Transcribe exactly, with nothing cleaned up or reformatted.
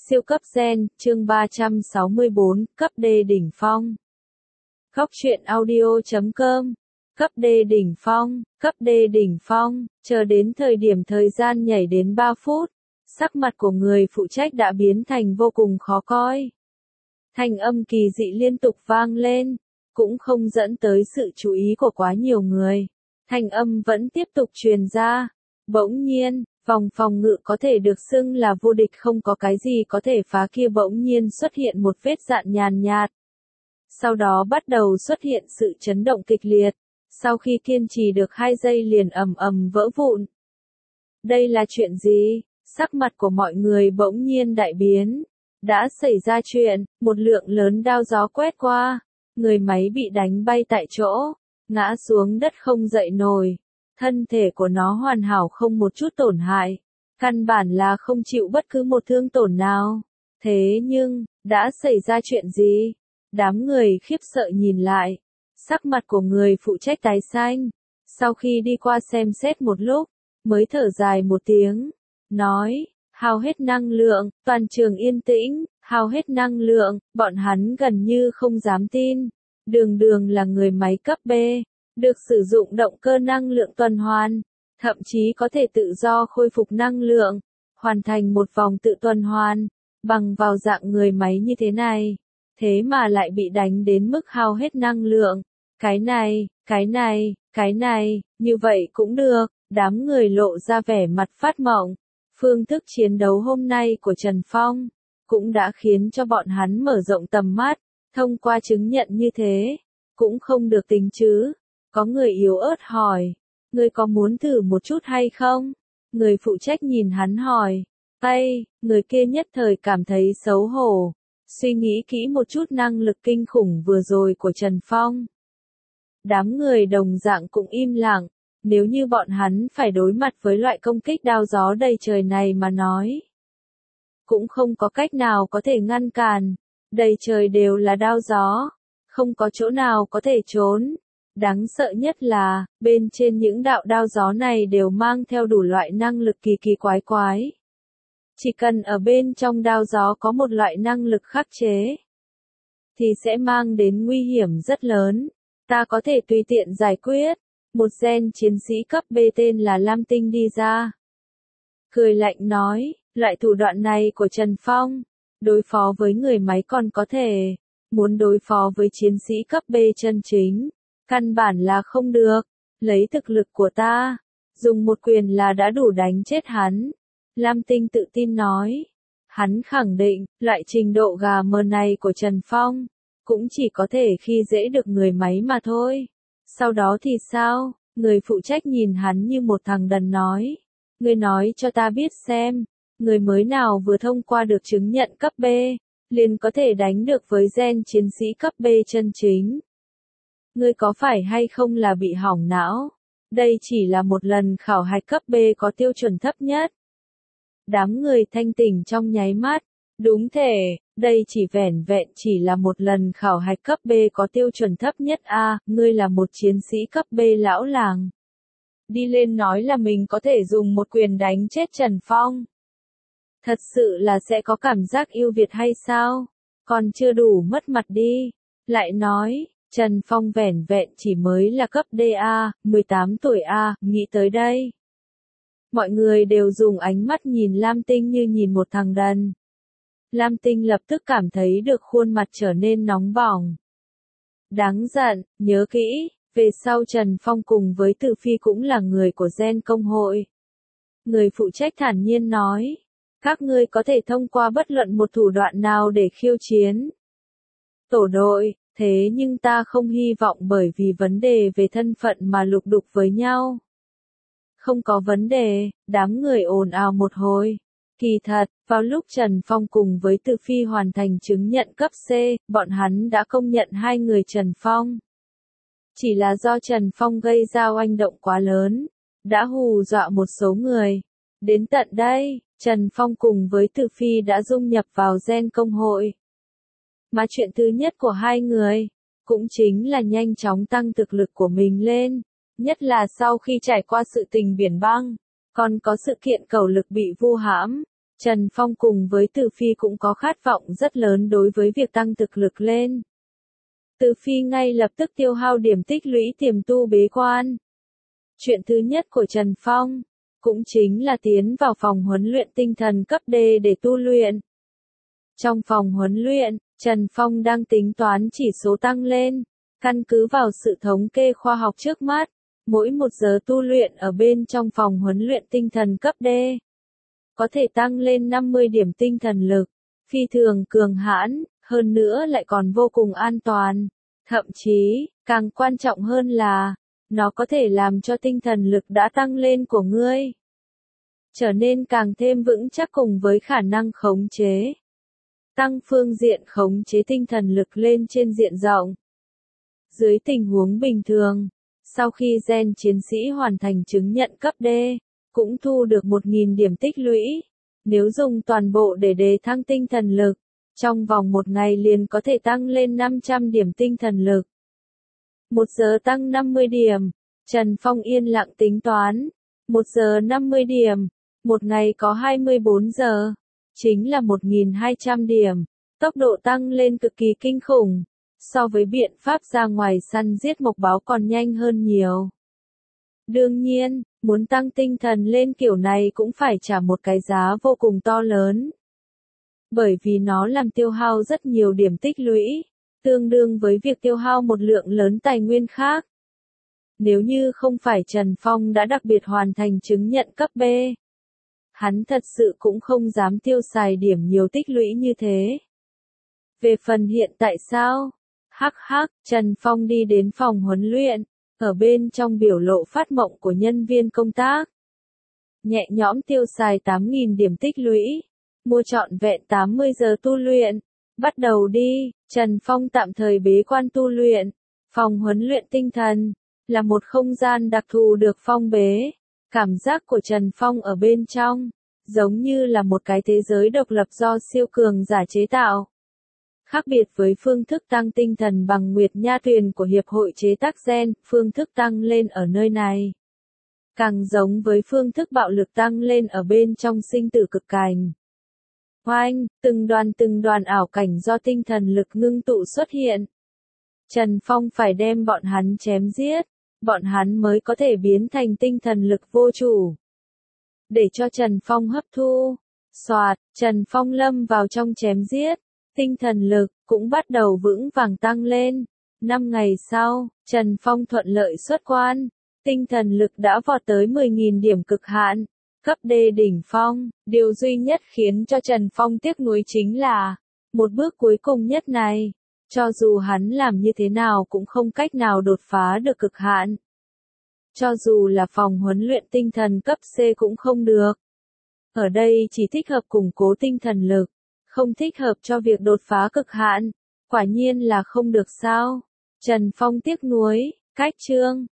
Siêu cấp gen, chương ba trăm sáu mươi bốn, cấp D đỉnh phong. Góc truyện audio chấm com. Cấp D đỉnh phong, cấp D đỉnh phong, chờ đến thời điểm thời gian nhảy đến ba phút, sắc mặt của người phụ trách đã biến thành vô cùng khó coi. Thanh âm kỳ dị liên tục vang lên, cũng không dẫn tới sự chú ý của quá nhiều người. Thanh âm vẫn tiếp tục truyền ra. Bỗng nhiên, vòng phòng ngự có thể được xưng là vô địch không có cái gì có thể phá kia bỗng nhiên xuất hiện một vết dạn nhàn nhạt. Sau đó bắt đầu xuất hiện sự chấn động kịch liệt, sau khi kiên trì được hai giây liền ầm ầm vỡ vụn. Đây là chuyện gì? Sắc mặt của mọi người bỗng nhiên đại biến. Đã xảy ra chuyện, một lượng lớn đao gió quét qua, người máy bị đánh bay tại chỗ, ngã xuống đất không dậy nổi. Thân thể của nó hoàn hảo không một chút tổn hại, căn bản là không chịu bất cứ một thương tổn nào. Thế nhưng, đã xảy ra chuyện gì? Đám người khiếp sợ nhìn lại, sắc mặt của người phụ trách tái xanh. Sau khi đi qua xem xét một lúc, mới thở dài một tiếng, nói, hao hết năng lượng, toàn trường yên tĩnh, hao hết năng lượng, bọn hắn gần như không dám tin. Đường đường là người máy cấp B. Được sử dụng động cơ năng lượng tuần hoàn, thậm chí có thể tự do khôi phục năng lượng, hoàn thành một vòng tự tuần hoàn, bằng vào dạng người máy như thế này, thế mà lại bị đánh đến mức hao hết năng lượng. Cái này, cái này, cái này, như vậy cũng được, đám người lộ ra vẻ mặt phát mộng. Phương thức chiến đấu hôm nay của Trần Phong, cũng đã khiến cho bọn hắn mở rộng tầm mắt, thông qua chứng nhận như thế, cũng không được tính chứ. Có người yếu ớt hỏi, ngươi có muốn thử một chút hay không? Người phụ trách nhìn hắn hỏi, tay, người kia nhất thời cảm thấy xấu hổ, suy nghĩ kỹ một chút năng lực kinh khủng vừa rồi của Trần Phong. Đám người đồng dạng cũng im lặng, nếu như bọn hắn phải đối mặt với loại công kích đao gió đầy trời này mà nói. Cũng không có cách nào có thể ngăn cản, đầy trời đều là đao gió, không có chỗ nào có thể trốn. Đáng sợ nhất là, bên trên những đạo đao gió này đều mang theo đủ loại năng lực kỳ kỳ quái quái. Chỉ cần ở bên trong đao gió có một loại năng lực khắc chế, thì sẽ mang đến nguy hiểm rất lớn. Ta có thể tùy tiện giải quyết. Một gen chiến sĩ cấp B tên là Lam Tinh đi ra. Cười lạnh nói, loại thủ đoạn này của Trần Phong, đối phó với người máy còn có thể, muốn đối phó với chiến sĩ cấp B chân chính. Căn bản là không được, lấy thực lực của ta, dùng một quyền là đã đủ đánh chết hắn. Lam Tinh tự tin nói, hắn khẳng định, loại trình độ gà mờ này của Trần Phong, cũng chỉ có thể khi dễ được người máy mà thôi. Sau đó thì sao? Người phụ trách nhìn hắn như một thằng đần nói, ngươi nói cho ta biết xem, người mới nào vừa thông qua được chứng nhận cấp B, liền có thể đánh được với gen chiến sĩ cấp B chân chính. Ngươi có phải hay không là bị hỏng não? Đây chỉ là một lần khảo hạch cấp B có tiêu chuẩn thấp nhất. Đám người thanh tỉnh trong nháy mắt. Đúng thể, đây chỉ vẻn vẹn chỉ là một lần khảo hạch cấp B có tiêu chuẩn thấp nhất a, à, ngươi là một chiến sĩ cấp B lão làng. Đi lên nói là mình có thể dùng một quyền đánh chết Trần Phong. Thật sự là sẽ có cảm giác yêu Việt hay sao? Còn chưa đủ mất mặt đi. Lại nói, Trần Phong vẻn vẹn chỉ mới là cấp D A, mười tám tuổi A, nghĩ tới đây. Mọi người đều dùng ánh mắt nhìn Lam Tinh như nhìn một thằng đần. Lam Tinh lập tức cảm thấy được khuôn mặt trở nên nóng bỏng. Đáng giận, nhớ kỹ, về sau Trần Phong cùng với Từ Phi cũng là người của gen công hội. Người phụ trách thản nhiên nói, các ngươi có thể thông qua bất luận một thủ đoạn nào để khiêu chiến tổ đội. Thế nhưng ta không hy vọng bởi vì vấn đề về thân phận mà lục đục với nhau. Không có vấn đề, đám người ồn ào một hồi. Kỳ thật, vào lúc Trần Phong cùng với Từ Phi hoàn thành chứng nhận cấp C, bọn hắn đã công nhận hai người Trần Phong. Chỉ là do Trần Phong gây ra oanh động quá lớn, đã hù dọa một số người. Đến tận đây, Trần Phong cùng với Từ Phi đã dung nhập vào gen công hội. Mà chuyện thứ nhất của hai người, cũng chính là nhanh chóng tăng thực lực của mình lên, nhất là sau khi trải qua sự tình biển băng, còn có sự kiện cầu lực bị vu hãm, Trần Phong cùng với Từ Phi cũng có khát vọng rất lớn đối với việc tăng thực lực lên. Từ Phi ngay lập tức tiêu hao điểm tích lũy tiềm tu bế quan. Chuyện thứ nhất của Trần Phong, cũng chính là tiến vào phòng huấn luyện tinh thần cấp D để tu luyện. Trong phòng huấn luyện, Trần Phong đang tính toán chỉ số tăng lên, căn cứ vào sự thống kê khoa học trước mắt, mỗi một giờ tu luyện ở bên trong phòng huấn luyện tinh thần cấp D, có thể tăng lên năm mươi điểm tinh thần lực, phi thường cường hãn, hơn nữa lại còn vô cùng an toàn. Thậm chí, càng quan trọng hơn là, nó có thể làm cho tinh thần lực đã tăng lên của ngươi trở nên càng thêm vững chắc cùng với khả năng khống chế. Tăng phương diện khống chế tinh thần lực lên trên diện rộng. Dưới tình huống bình thường, sau khi gen chiến sĩ hoàn thành chứng nhận cấp D, cũng thu được một nghìn điểm tích lũy. Nếu dùng toàn bộ để đề thăng tinh thần lực, trong vòng một ngày liền có thể tăng lên năm trăm điểm tinh thần lực. Một giờ tăng năm mươi điểm. Trần Phong yên lặng tính toán. Một giờ năm mươi điểm. Một ngày có hai mươi bốn giờ. Chính là một nghìn hai trăm điểm. Tốc độ tăng lên cực kỳ kinh khủng. So với biện pháp ra ngoài săn giết mộc báo còn nhanh hơn nhiều. Đương nhiên, muốn tăng tinh thần lên kiểu này cũng phải trả một cái giá vô cùng to lớn. Bởi vì nó làm tiêu hao rất nhiều điểm tích lũy, tương đương với việc tiêu hao một lượng lớn tài nguyên khác. Nếu như không phải Trần Phong đã đặc biệt hoàn thành chứng nhận cấp B, hắn thật sự cũng không dám tiêu xài điểm nhiều tích lũy như thế. Về phần hiện tại sao? Hắc hắc, Trần Phong đi đến phòng huấn luyện, ở bên trong biểu lộ phát mộng của nhân viên công tác. Nhẹ nhõm tiêu xài tám nghìn điểm tích lũy, mua trọn vẹn tám mươi giờ tu luyện. Bắt đầu đi, Trần Phong tạm thời bế quan tu luyện. Phòng huấn luyện tinh thần là một không gian đặc thù được phong bế. Cảm giác của Trần Phong ở bên trong, giống như là một cái thế giới độc lập do siêu cường giả chế tạo. Khác biệt với phương thức tăng tinh thần bằng Nguyệt Nha Tuyền của Hiệp hội chế tác gen, phương thức tăng lên ở nơi này càng giống với phương thức bạo lực tăng lên ở bên trong sinh tử cực cảnh. Oanh, từng đoàn từng đoàn ảo cảnh do tinh thần lực ngưng tụ xuất hiện. Trần Phong phải đem bọn hắn chém giết, bọn hắn mới có thể biến thành tinh thần lực vô chủ. Để cho Trần Phong hấp thu, xoạt, Trần Phong lâm vào trong chém giết, tinh thần lực cũng bắt đầu vững vàng tăng lên. Năm ngày sau, Trần Phong thuận lợi xuất quan, tinh thần lực đã vọt tới mười nghìn điểm cực hạn. Cấp D đỉnh phong, điều duy nhất khiến cho Trần Phong tiếc nuối chính là, một bước cuối cùng nhất này, cho dù hắn làm như thế nào cũng không cách nào đột phá được cực hạn. Cho dù là phòng huấn luyện tinh thần cấp C cũng không được. Ở đây chỉ thích hợp củng cố tinh thần lực, không thích hợp cho việc đột phá cực hạn. Quả nhiên là không được sao. Trần Phong tiếc nuối, cách chương.